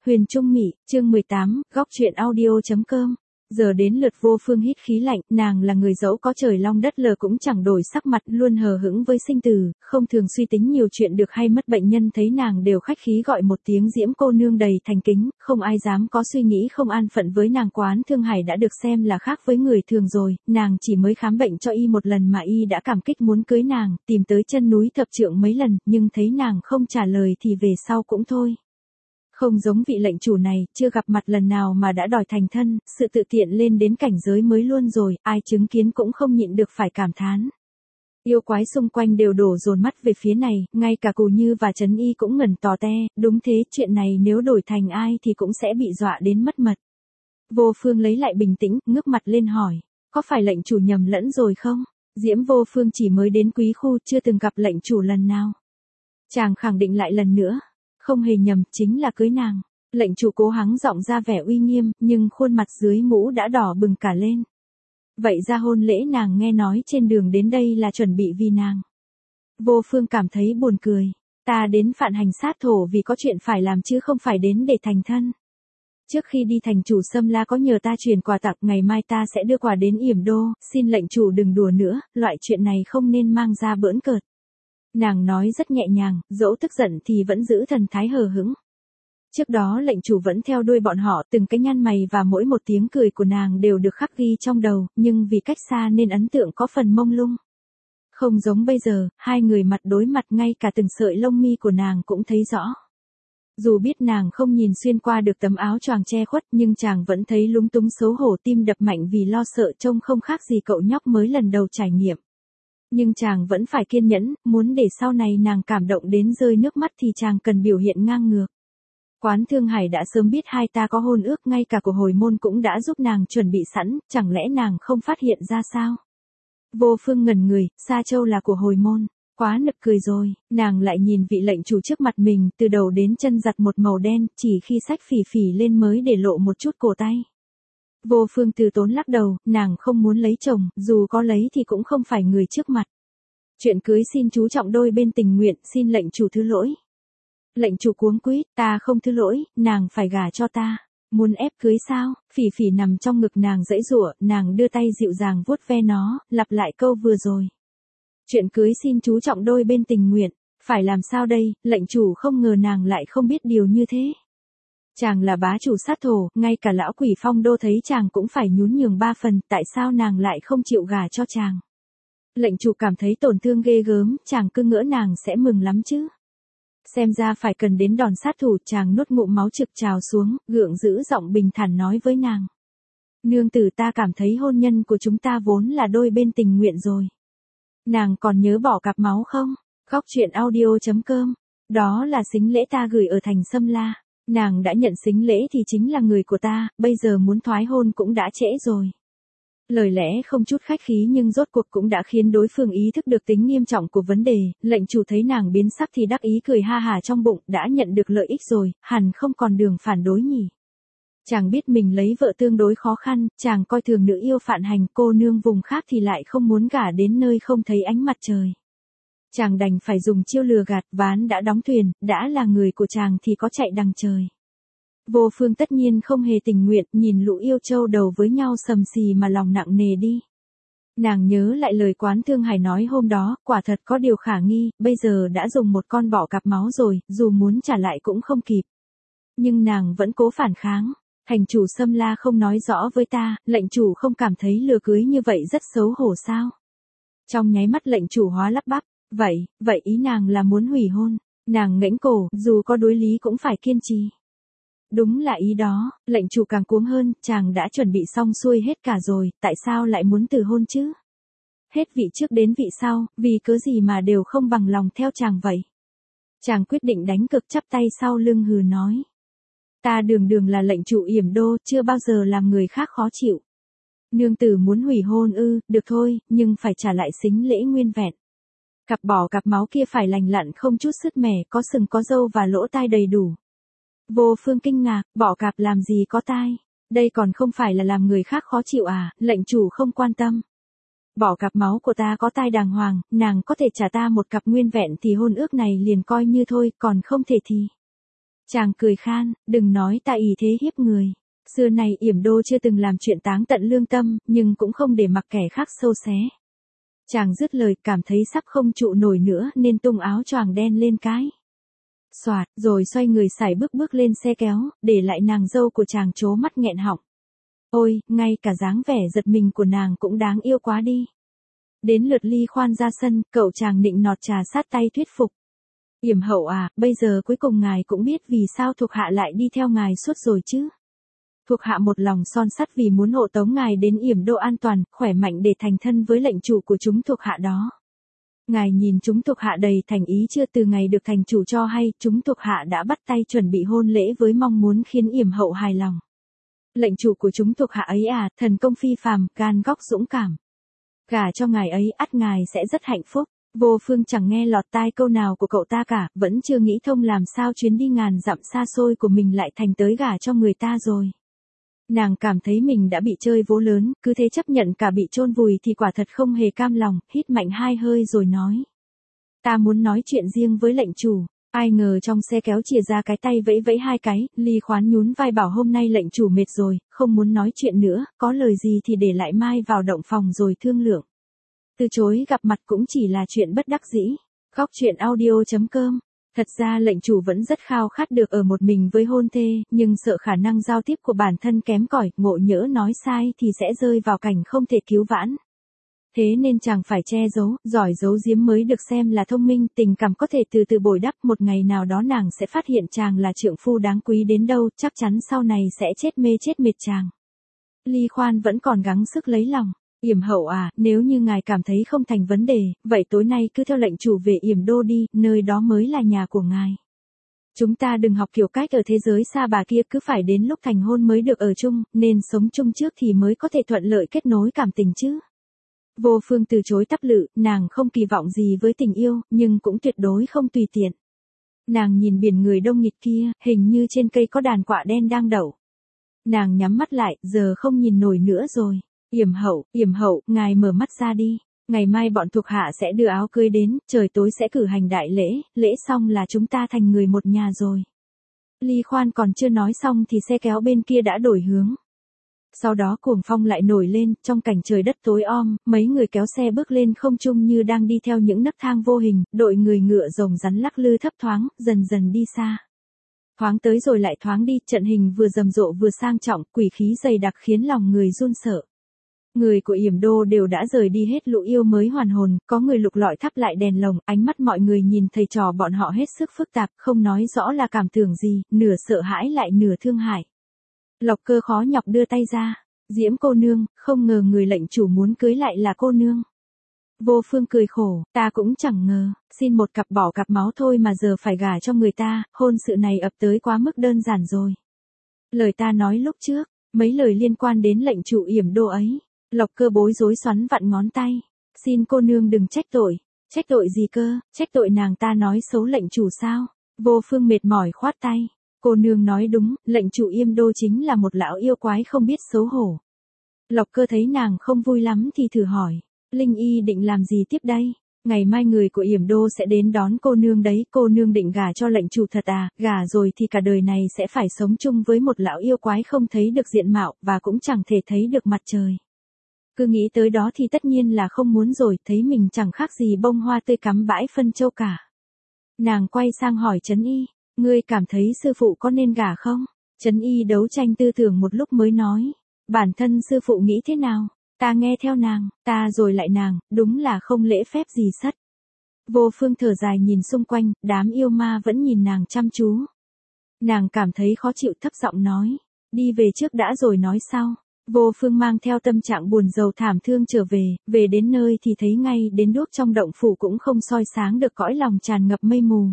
Huyền Trung Mị, chương 18, góc truyện audio.com. Giờ đến lượt Vô Phương hít khí lạnh, nàng là người dẫu có trời long đất lở cũng chẳng đổi sắc mặt, luôn hờ hững với sinh tử, không thường suy tính nhiều chuyện được hay mất. Bệnh nhân thấy nàng đều khách khí gọi một tiếng Diễm cô nương đầy thành kính, không ai dám có suy nghĩ không an phận với nàng. Quán Thương Hải đã được xem là khác với người thường rồi, nàng chỉ mới khám bệnh cho y một lần mà y đã cảm kích muốn cưới nàng, tìm tới chân núi Thập Trượng mấy lần, nhưng thấy nàng không trả lời thì về sau cũng thôi. Không giống vị lệnh chủ này, chưa gặp mặt lần nào mà đã đòi thành thân, sự tự tiện lên đến cảnh giới mới luôn rồi, ai chứng kiến cũng không nhịn được phải cảm thán. Yêu quái xung quanh đều đổ dồn mắt về phía này, ngay cả Cù Như và Trấn Y cũng ngẩn tò te, đúng thế, chuyện này nếu đổi thành ai thì cũng sẽ bị dọa đến mất mật. Vô Phương lấy lại bình tĩnh, ngước mặt lên hỏi, có phải lệnh chủ nhầm lẫn rồi không? Diễm Vô Phương chỉ mới đến Quý Khu, chưa từng gặp lệnh chủ lần nào. Chàng khẳng định lại lần nữa. Không hề nhầm, chính là cưới nàng. Lệnh chủ cố hắng giọng ra vẻ uy nghiêm, nhưng khuôn mặt dưới mũ đã đỏ bừng cả lên. Vậy ra hôn lễ nàng nghe nói trên đường đến đây là chuẩn bị vì nàng. Vô Phương cảm thấy buồn cười. Ta đến Phạn Hành sát thổ vì có chuyện phải làm chứ không phải đến để thành thân. Trước khi đi thành chủ Sâm La có nhờ ta truyền quà tặng, ngày mai ta sẽ đưa quà đến Yểm Đô, xin lệnh chủ đừng đùa nữa, loại chuyện này không nên mang ra bỡn cợt. Nàng nói rất nhẹ nhàng, dẫu tức giận thì vẫn giữ thần thái hờ hững. Trước đó lệnh chủ vẫn theo đuôi bọn họ, từng cái nhăn mày và mỗi một tiếng cười của nàng đều được khắc ghi trong đầu, nhưng vì cách xa nên ấn tượng có phần mông lung. Không giống bây giờ, hai người mặt đối mặt, ngay cả từng sợi lông mi của nàng cũng thấy rõ. Dù biết nàng không nhìn xuyên qua được tấm áo choàng che khuất, nhưng chàng vẫn thấy lúng túng xấu hổ, tim đập mạnh vì lo sợ, trông không khác gì cậu nhóc mới lần đầu trải nghiệm. Nhưng chàng vẫn phải kiên nhẫn, muốn để sau này nàng cảm động đến rơi nước mắt thì chàng cần biểu hiện ngang ngược. Quán Thương Hải đã sớm biết hai ta có hôn ước, ngay cả của hồi môn cũng đã giúp nàng chuẩn bị sẵn, chẳng lẽ nàng không phát hiện ra sao? Vô Phương ngẩn người, Sa Châu là của hồi môn, quá nực cười rồi, nàng lại nhìn vị lệnh chủ trước mặt mình, từ đầu đến chân giặt một màu đen, chỉ khi xách phì phì lên mới để lộ một chút cổ tay. Vô Phương từ tốn lắc đầu, nàng không muốn lấy chồng, dù có lấy thì cũng không phải người trước mặt. Chuyện cưới xin chú trọng đôi bên tình nguyện, xin lệnh chủ thứ lỗi. Lệnh chủ cuống quýt, ta không thứ lỗi, nàng phải gả cho ta. Muốn ép cưới sao? Phỉ phỉ nằm trong ngực nàng giãy giụa, nàng đưa tay dịu dàng vuốt ve nó, lặp lại câu vừa rồi. Chuyện cưới xin chú trọng đôi bên tình nguyện, phải làm sao đây? Lệnh chủ không ngờ nàng lại không biết điều như thế. Chàng là bá chủ sát thổ, ngay cả lão quỷ Phong Đô thấy chàng cũng phải nhún nhường 3 phần, tại sao nàng lại không chịu gả cho chàng? Lệnh chủ cảm thấy tổn thương ghê gớm, chàng cứ ngỡ nàng sẽ mừng lắm chứ. Xem ra phải cần đến đòn sát thủ, chàng nuốt ngụm máu trực trào xuống, gượng giữ giọng bình thản nói với nàng. Nương tử, ta cảm thấy hôn nhân của chúng ta vốn là đôi bên tình nguyện rồi. Nàng còn nhớ bỏ cặp máu không? Góc truyện audio.com. Đó là sính lễ ta gửi ở thành Sâm La. Nàng đã nhận sính lễ thì chính là người của ta, bây giờ muốn thoái hôn cũng đã trễ rồi. Lời lẽ không chút khách khí nhưng rốt cuộc cũng đã khiến đối phương ý thức được tính nghiêm trọng của vấn đề. Lệnh chủ thấy nàng biến sắc thì đắc ý cười ha hà trong bụng, đã nhận được lợi ích rồi, hẳn không còn đường phản đối nhỉ. Chàng biết mình lấy vợ tương đối khó khăn, chàng coi thường nữ yêu Phạn Hành, cô nương vùng khác thì lại không muốn gả đến nơi không thấy ánh mặt trời. Chàng đành phải dùng chiêu lừa gạt, ván đã đóng thuyền, đã là người của chàng thì có chạy đằng trời. Vô Phương tất nhiên không hề tình nguyện, nhìn lũ yêu châu đầu với nhau sầm xì mà lòng nặng nề đi. Nàng nhớ lại lời Quán Thương Hải nói hôm đó, quả thật có điều khả nghi, bây giờ đã dùng một con bỏ cặp máu rồi, dù muốn trả lại cũng không kịp. Nhưng nàng vẫn cố phản kháng. Thành chủ Sâm La không nói rõ với ta, lệnh chủ không cảm thấy lừa cưới như vậy rất xấu hổ sao? Trong nháy mắt lệnh chủ hóa lắp bắp, vậy ý nàng là muốn hủy hôn. Nàng ngẩng cổ, dù có đối lý cũng phải kiên trì. Đúng là ý đó, lệnh chủ càng cuống hơn, chàng đã chuẩn bị xong xuôi hết cả rồi, tại sao lại muốn từ hôn chứ? Hết vị trước đến vị sau, vì cớ gì mà đều không bằng lòng theo chàng vậy? Chàng quyết định đánh cược, chắp tay sau lưng hừ nói. Ta đường là lệnh chủ Yểm Đô, chưa bao giờ làm người khác khó chịu. Nương tử muốn hủy hôn ư, được thôi, nhưng phải trả lại sính lễ nguyên vẹn. Cặp bỏ cặp máu kia phải lành lặn không chút sứt mẻ, có sừng có râu và lỗ tai đầy đủ. Vô Phương kinh ngạc, bỏ cặp làm gì có tai, đây còn không phải là làm người khác khó chịu à? Lệnh chủ không quan tâm. Bỏ cặp máu của ta có tai đàng hoàng, nàng có thể trả ta một cặp nguyên vẹn thì hôn ước này liền coi như thôi, còn không thể thì. Chàng cười khan, đừng nói ta ý thế hiếp người. Xưa này Yểm Đô chưa từng làm chuyện táng tận lương tâm, nhưng cũng không để mặc kẻ khác xâu xé. Chàng dứt lời cảm thấy sắp không trụ nổi nữa nên tung áo choàng đen lên cái. Soạt, rồi xoay người sải bước bước lên xe kéo, để lại nàng dâu của chàng trố mắt nghẹn họng. Ôi, ngay cả dáng vẻ giật mình của nàng cũng đáng yêu quá đi. Đến lượt Ly Khoan ra sân, cậu chàng nịnh nọt trà sát tay thuyết phục. Yểm hậu à, bây giờ cuối cùng ngài cũng biết vì sao thuộc hạ lại đi theo ngài suốt rồi chứ. Thuộc hạ một lòng son sắt vì muốn hộ tống ngài đến Yểm Đô an toàn, khỏe mạnh để thành thân với lệnh chủ của chúng thuộc hạ đó. Ngài nhìn chúng thuộc hạ đầy thành ý chưa, từ ngày được thành chủ cho hay, chúng thuộc hạ đã bắt tay chuẩn bị hôn lễ với mong muốn khiến Yểm hậu hài lòng. Lệnh chủ của chúng thuộc hạ ấy à, thần công phi phàm, gan góc dũng cảm. Gả cho ngài ấy, ắt ngài sẽ rất hạnh phúc. Vô Phương chẳng nghe lọt tai câu nào của cậu ta cả, vẫn chưa nghĩ thông làm sao chuyến đi ngàn dặm xa xôi của mình lại thành tới gả cho người ta rồi. Nàng cảm thấy mình đã bị chơi vố lớn, cứ thế chấp nhận cả bị chôn vùi thì quả thật không hề cam lòng, hít mạnh 2 hơi rồi nói. Ta muốn nói chuyện riêng với lệnh chủ. Ai ngờ trong xe kéo chìa ra cái tay vẫy vẫy 2 cái, Ly Khoán nhún vai bảo hôm nay lệnh chủ mệt rồi, không muốn nói chuyện nữa, có lời gì thì để lại mai vào động phòng rồi thương lượng. Từ chối gặp mặt cũng chỉ là chuyện bất đắc dĩ. Góc chuyện audio.com. Thật ra lệnh chủ vẫn rất khao khát được ở một mình với hôn thê, nhưng sợ khả năng giao tiếp của bản thân kém cỏi, ngộ nhỡ nói sai thì sẽ rơi vào cảnh không thể cứu vãn. Thế nên chàng phải che giấu, giỏi giấu giếm mới được xem là thông minh, tình cảm có thể từ từ bồi đắp, một ngày nào đó nàng sẽ phát hiện chàng là trượng phu đáng quý đến đâu, chắc chắn sau này sẽ chết mê chết mệt chàng. Ly Khoan vẫn còn gắng sức lấy lòng. Yểm hậu à, nếu như ngài cảm thấy không thành vấn đề, vậy tối nay cứ theo lệnh chủ về Yểm Đô đi, nơi đó mới là nhà của ngài. Chúng ta đừng học kiểu cách ở thế giới xa bà kia, cứ phải đến lúc thành hôn mới được ở chung, nên sống chung trước thì mới có thể thuận lợi kết nối cảm tình chứ. Vô Phương từ chối tắp lự, nàng không kỳ vọng gì với tình yêu, nhưng cũng tuyệt đối không tùy tiện. Nàng nhìn biển người đông nghịt kia, hình như trên cây có đàn quạ đen đang đậu. Nàng nhắm mắt lại, giờ không nhìn nổi nữa rồi. Yểm hậu, ngài mở mắt ra đi. Ngày mai bọn thuộc hạ sẽ đưa áo cưới đến, trời tối sẽ cử hành đại lễ, lễ xong là chúng ta thành người một nhà rồi. Ly Khoan còn chưa nói xong thì xe kéo bên kia đã đổi hướng. Sau đó cuồng phong lại nổi lên, trong cảnh trời đất tối om, mấy người kéo xe bước lên không trung như đang đi theo những nấc thang vô hình, đội người ngựa rồng rắn lắc lư thấp thoáng, dần dần đi xa. Thoáng tới rồi lại thoáng đi, trận hình vừa rầm rộ vừa sang trọng, quỷ khí dày đặc khiến lòng người run sợ. Người của Yểm Đô đều đã rời đi hết, lũ yêu mới hoàn hồn, có người lục lọi thắp lại đèn lồng, ánh mắt mọi người nhìn thầy trò bọn họ hết sức phức tạp, không nói rõ là cảm tưởng gì, nửa sợ hãi lại nửa thương hại. Lộc Cơ khó nhọc đưa tay ra. Diễm cô nương, không ngờ người lệnh chủ muốn cưới lại là cô nương. Vô Phương cười khổ, ta cũng chẳng ngờ, xin một cặp bỏ cặp máu thôi mà giờ phải gả cho người ta, hôn sự này ập tới quá mức đơn giản rồi. Lời ta nói lúc trước, mấy lời liên quan đến lệnh chủ Yểm Đô ấy. Lộc Cơ bối rối xoắn vặn ngón tay. Xin cô nương đừng trách tội. Trách tội gì cơ, trách tội nàng ta nói xấu lệnh chủ sao? Vô Phương mệt mỏi khoát tay. Cô nương nói đúng, lệnh chủ Yểm Đô chính là một lão yêu quái không biết xấu hổ. Lộc Cơ thấy nàng không vui lắm thì thử hỏi. Linh Y định làm gì tiếp đây? Ngày mai người của Yểm Đô sẽ đến đón cô nương đấy, cô nương định gả cho lệnh chủ thật à? Gả rồi thì cả đời này sẽ phải sống chung với một lão yêu quái không thấy được diện mạo, và cũng chẳng thể thấy được mặt trời. Cứ nghĩ tới đó thì tất nhiên là không muốn rồi, thấy mình chẳng khác gì bông hoa tươi cắm bãi phân châu cả. Nàng quay sang hỏi Trấn Y, ngươi cảm thấy sư phụ có nên gả không? Trấn Y đấu tranh tư tưởng một lúc mới nói, bản thân sư phụ nghĩ thế nào? Ta nghe theo nàng, ta rồi lại nàng, đúng là không lễ phép gì sất. Vô Phương thở dài nhìn xung quanh, đám yêu ma vẫn nhìn nàng chăm chú. Nàng cảm thấy khó chịu thấp giọng nói, đi về trước đã rồi nói sau. Vô Phương mang theo tâm trạng buồn rầu thảm thương trở về đến nơi thì thấy ngay đến đuốc trong động phủ cũng không soi sáng được, cõi lòng tràn ngập mây mù.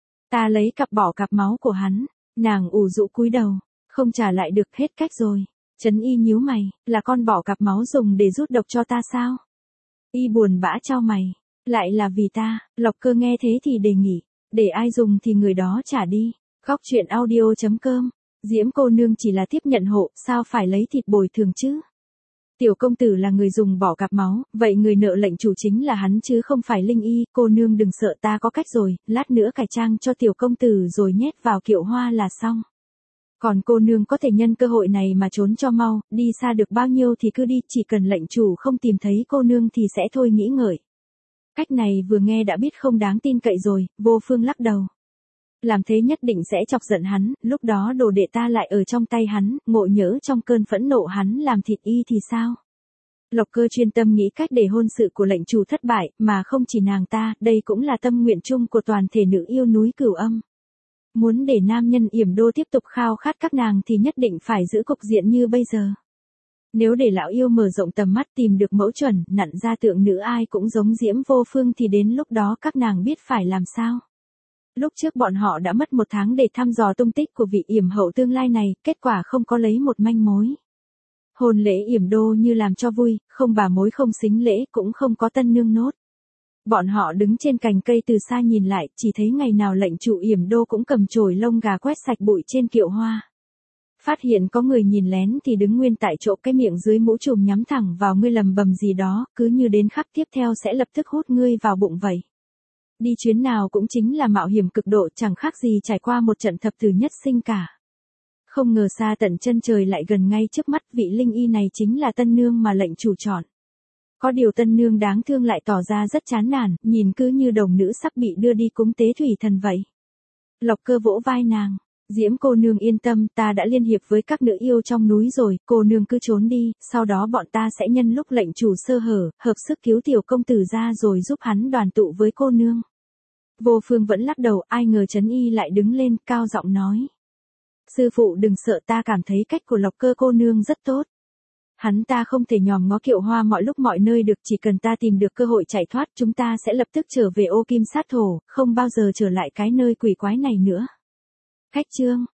Ta lấy cặp bỏ cặp máu của hắn, nàng ủ rũ cúi đầu, không trả lại được, hết cách rồi. Trấn Y nhíu mày, là con bỏ cặp máu dùng để rút độc cho ta sao? Y buồn bã chau mày, lại là vì ta. Lộc Cơ nghe thế thì đề nghị, để ai dùng thì người đó trả đi. Góc chuyện audio.com. Diễm cô nương chỉ là tiếp nhận hộ, sao phải lấy thịt bồi thường chứ? Tiểu công tử là người dùng bỏ cặp máu, vậy người nợ lệnh chủ chính là hắn chứ không phải Linh Y, cô nương đừng sợ, ta có cách rồi, lát nữa cải trang cho tiểu công tử rồi nhét vào kiệu hoa là xong. Còn cô nương có thể nhân cơ hội này mà trốn cho mau, đi xa được bao nhiêu thì cứ đi, chỉ cần lệnh chủ không tìm thấy cô nương thì sẽ thôi nghĩ ngợi. Cách này vừa nghe đã biết không đáng tin cậy rồi, Vô Phương lắc đầu. Làm thế nhất định sẽ chọc giận hắn, lúc đó đồ đệ ta lại ở trong tay hắn, ngộ nhỡ trong cơn phẫn nộ hắn làm thịt y thì sao? Lộc Cơ chuyên tâm nghĩ cách để hôn sự của lệnh chủ thất bại, mà không chỉ nàng ta, đây cũng là tâm nguyện chung của toàn thể nữ yêu núi Cửu Âm. Muốn để nam nhân Yểm Đô tiếp tục khao khát các nàng thì nhất định phải giữ cục diện như bây giờ. Nếu để lão yêu mở rộng tầm mắt tìm được mẫu chuẩn, nặn ra tượng nữ ai cũng giống Diễm Vô Phương thì đến lúc đó các nàng biết phải làm sao. Lúc trước bọn họ đã mất 1 tháng để thăm dò tung tích của vị yểm hậu tương lai này, kết quả không có lấy một manh mối. Hôn lễ Yểm Đô như làm cho vui, không bà mối không xính lễ cũng không có tân nương nốt. Bọn họ đứng trên cành cây từ xa nhìn lại, chỉ thấy ngày nào lệnh chủ Yểm Đô cũng cầm chổi lông gà quét sạch bụi trên kiệu hoa. Phát hiện có người nhìn lén thì đứng nguyên tại chỗ, cái miệng dưới mũ trùm nhắm thẳng vào ngươi lầm bầm gì đó, cứ như đến khắc tiếp theo sẽ lập tức hút ngươi vào bụng vậy. Đi chuyến nào cũng chính là mạo hiểm cực độ, chẳng khác gì trải qua một trận thập tử nhất sinh cả. Không ngờ xa tận chân trời lại gần ngay trước mắt, vị Linh Y này chính là tân nương mà lệnh chủ chọn. Có điều tân nương đáng thương lại tỏ ra rất chán nản, nhìn cứ như đồng nữ sắp bị đưa đi cúng tế thủy thần vậy. Lộc Cơ vỗ vai nàng. Diễm cô nương yên tâm, ta đã liên hiệp với các nữ yêu trong núi rồi, cô nương cứ trốn đi, sau đó bọn ta sẽ nhân lúc lệnh chủ sơ hở, hợp sức cứu tiểu công tử ra rồi giúp hắn đoàn tụ với cô nương. Vô Phương vẫn lắc đầu, ai ngờ Trấn Y lại đứng lên, cao giọng nói. Sư phụ đừng sợ, ta cảm thấy cách của Lộc Cơ cô nương rất tốt. Hắn ta không thể nhòm ngó kiệu hoa mọi lúc mọi nơi được, chỉ cần ta tìm được cơ hội chạy thoát chúng ta sẽ lập tức trở về Ô Kim Sát Thổ, không bao giờ trở lại cái nơi quỷ quái này nữa. Khách chương